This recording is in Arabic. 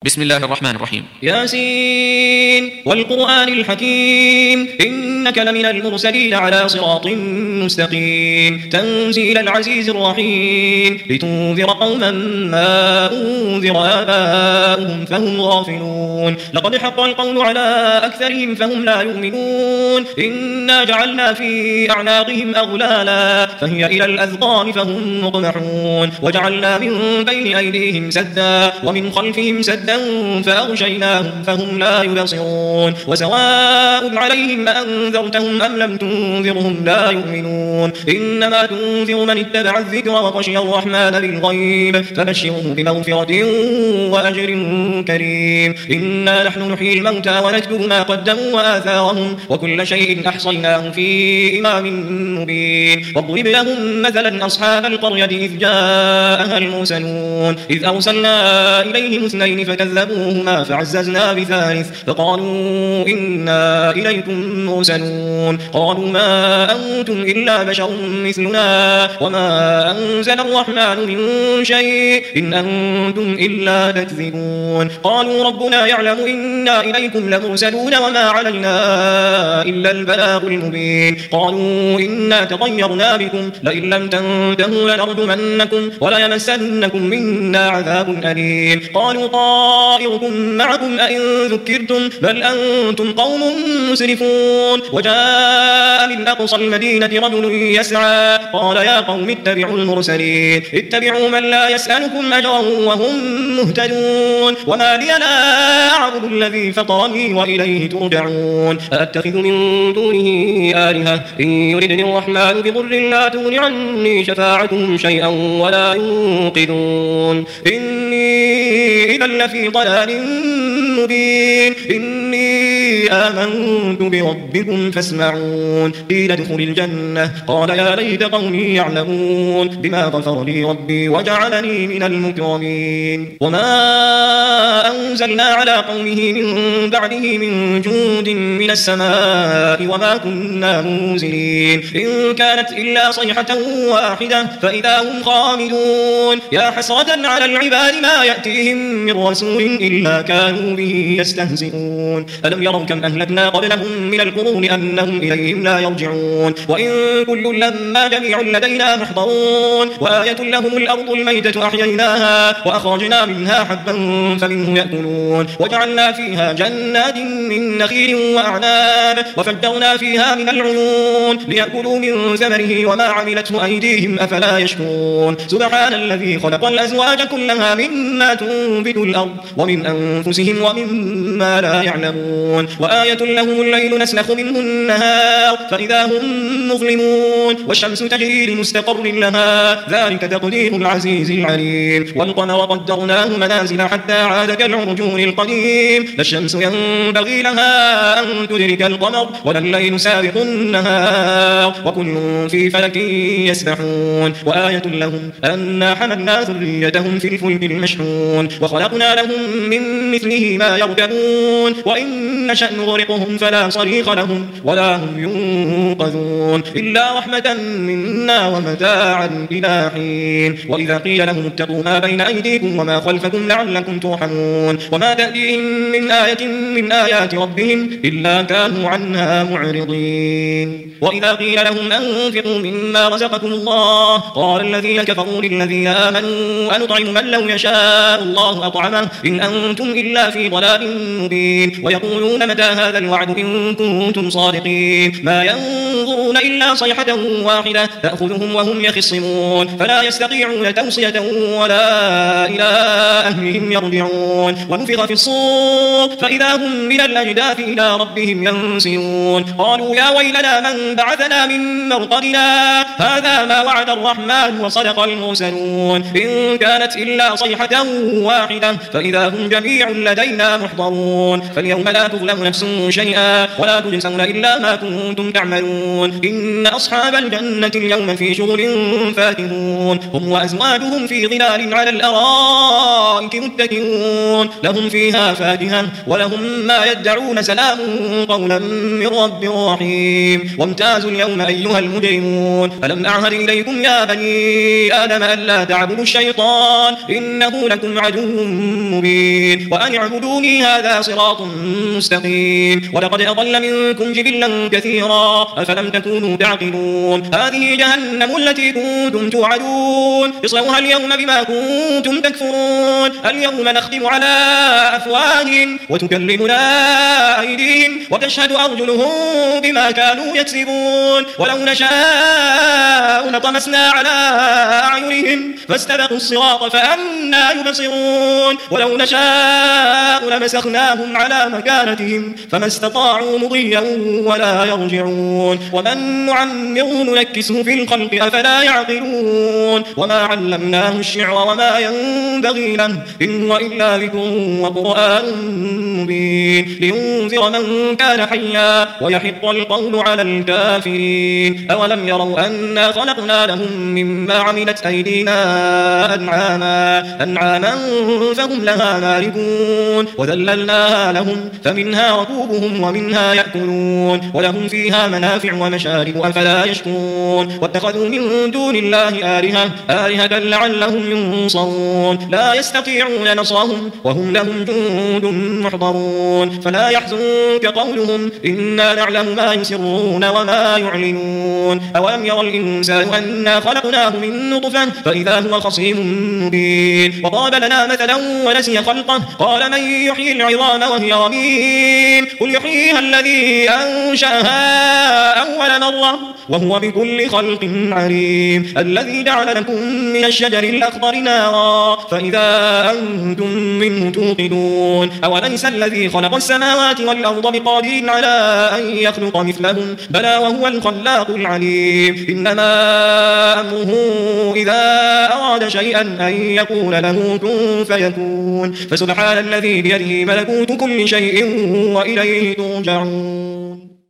بسم الله الرحمن الرحيم. ياسين والقرآن الحكيم إنك لمن المرسلين على صراط مستقيم تنزيل العزيز الرحيم لتنذر قوما ما أنذر آباؤهم فهم غافلون لقد حق القول على أكثرهم فهم لا يؤمنون إنا جعلنا في أعناقهم أغلالا فهي إلى الأذقان فهم مقمحون وجعلنا من بين أيديهم سدا ومن خلفهم سدا فأغشيناهم فهم لا يبصرون وسواء عليهم أنذرتهم أم لم تنذرهم لا يؤمنون إنما تنذر من اتبع الذكر وخشي الرحمن بالغيب فبشره بمغفرة وأجر كريم إنا نحن نحيي الموتى ونكتب ما قدموا وآثارهم وكل شيء أحصيناه في إمام مبين واضرب لهم مثلا أصحاب القرية إذ جاءها المرسلون إذ أرسلنا إليهم اثنين فكذبوهما فعززنا بثالث فقالوا إنا إليكم مرسلون قالوا ما أنتم إلا بشر مثلنا وما أنزل الرحمن من شيء إن أنتم إلا تكذبون قالوا ربنا يعلم إنا إليكم لمرسلون وما علينا إلا البلاغ المبين قالوا إنا تطيرنا بكم لئن لم تنتهوا لنرجمنكم وليمسنكم منا عذاب أليم قالوا طائركم معكم أئن ذكرتم بل أنتم قوم مسرفون وجاء من أقصى المدينة رجل يسعى قال يا قوم اتبعوا المرسلين اتبعوا من لا يسألكم أجرا وهم مهتدون وما لي لا أعبد الذي فطرني وإليه ترجعون أأتخذ من دونه آلهة إن يردني الرحمن بضر لا تغن عني شفاعتهم شيئا ولا ينقذون إني إذا لفي ضلال مبين إني آمنت بربكم فاسمعون قيل ادخل الجنة قال يا ليت قومي يعلمون بما غفر لي ربي وجعلني من المكرمين وما أنزلنا على قومه من بعده من جود من السماء وما كنا منزلين إن كانت إلا صيحة واحدة فإذا هم خامدون يا حسرة على العباد ما يأتيهم من رسول إلا كانوا به يستهزئون ألم يروا كم أهلكنا قبلهم من القرون أنهم إليهم لا يرجعون وإن كل لما جميع لدينا محضرون وآية لهم الأرض الميتة أحييناها وأخرجنا منها حبا فمنه يأكلون وجعلنا فيها جنات من نخيل وأعناب وفجرنا فيها من العيون ليأكلوا من ثمره وما عملته أيديهم أفلا يشكرون سبحان الذي خلق الأزواج كلها مما تنبت الأرض ومن أنفسهم ومما لا يعلمون وآية لهم الليل نسلخ منه النهار فإذا هم مظلمون والشمس تجري لمستقر لها ذلك تقدير العزيز العليم والقمر قدرناه منازل حتى عاد كالعرجون القديم لا الشمس ينبغي لها أن تدرك القمر ولا الليل سابق النهار وكل في فلك يسبحون وآية لهم أنا حملنا ذريتهم في الفلك المشحون وخلقنا لهم من مثله ما يركبون وإن نشأ نغرقهم فلا صريخ لهم ولا هم ينقذون إلا رحمة منا ومتاعا إلى حين وإذا قيل لهم اتقوا ما بين أيديكم وما خلفكم لعلكم ترحمون وما تأتيهم من آية من آيات ربهم إلا كانوا عنها معرضين وإذا قيل لهم أنفقوا مما رزقكم الله قال الذين كفروا للذين آمنوا أنطعم من لو يشاء الله أطعمه إن أنتم إلا في ضلال مبين ويقولون متى هذا الوعد إن كنتم صادقين ما ينظرون إلا صيحة واحدة تأخذهم وهم يخصمون فلا يستطيعون توصية ولا إلى أهلهم يرجعون ونفخ في الصور فإذا هم من الأجداث إلى ربهم ينسلون قالوا يا ويلنا من بعثنا من مرقدنا هذا ما وعد الرحمن وصدق المرسلون إن كانت إلا صيحة واحدة فإذا هم جميع لدينا محضرون فاليوم لا تظلم نفس شيئا ولا تجزون إلا ما كنتم تعملون إن أصحاب الجنة اليوم في شغل فاكهون هم وأزواجهم في ظلال على الأرائك متكئون لهم فيها فاكهة ولهم ما يدعون سلام قولا من رب رحيم وامتازوا اليوم أيها المجرمون ألم أعهد إليكم يا بني آدم ألا تعبدوا الشيطان إنه لكم عدو مبين وأن اعبدوني هذا صراط مستقيم ولقد أضل منكم جبلا كثيرا أفلم تكونوا تعقلون هذه جهنم التي كنتم توعدون اصلوها اليوم بما كنتم تكفرون اليوم نختم على أفواههم وتكلمنا أيديهم وتشهد أرجلهم بما كانوا يكسبون ولو نشاء لطمسنا على أعينهم فاستبقوا الصراط فأنى يبصرون ولو نشاء لمسخناهم على مكانتهم فما استطاعوا مضيا ولا يرجعون ومن نعمره ننكسه في الخلق أفلا يعقلون وما علمناه الشعر وما ينبغي له إن هو إلا ذكر وقرآن مبين لينذر من كان حيا ويحق القول على الكافرين أولم يروا أنا خلقنا لهم مما عملت أيدينا أنعاما فهم لها مالكون وذللناها لهم فمنها ركوبهم ومنها يأكلون ولهم فيها منافع ومشارب أفلا يشكرون واتخذوا من دون الله آلهة لعلهم ينصرون لا يستطيعون نصرهم وهم لهم جند محضرون فلا يحزنك قولهم إنا نعلم ما يسرون وما يعلنون أولم يرى الإنسان أنا خلقناه من نطفة فإذا هو خصيم مبين وضرب لنا مثلا ونسي خلقه قال من يحيي العظام وهي رميم قل يحييها الذي أنشأها أول مرة وهو بكل خلق عليم الذي جعل لكم من الشجر الأخضر نارا فإذا أنتم منه توقدون أوليس الذي خلق السماوات والأرض بقادر على أن يخلق مثلهم بلى وهو الخلاق العليم إنما أمره إذا أراد شيئا أن يقول له كن فيكون فسبحان الذي بيده ملكوت كل شيء وإليه ترجعون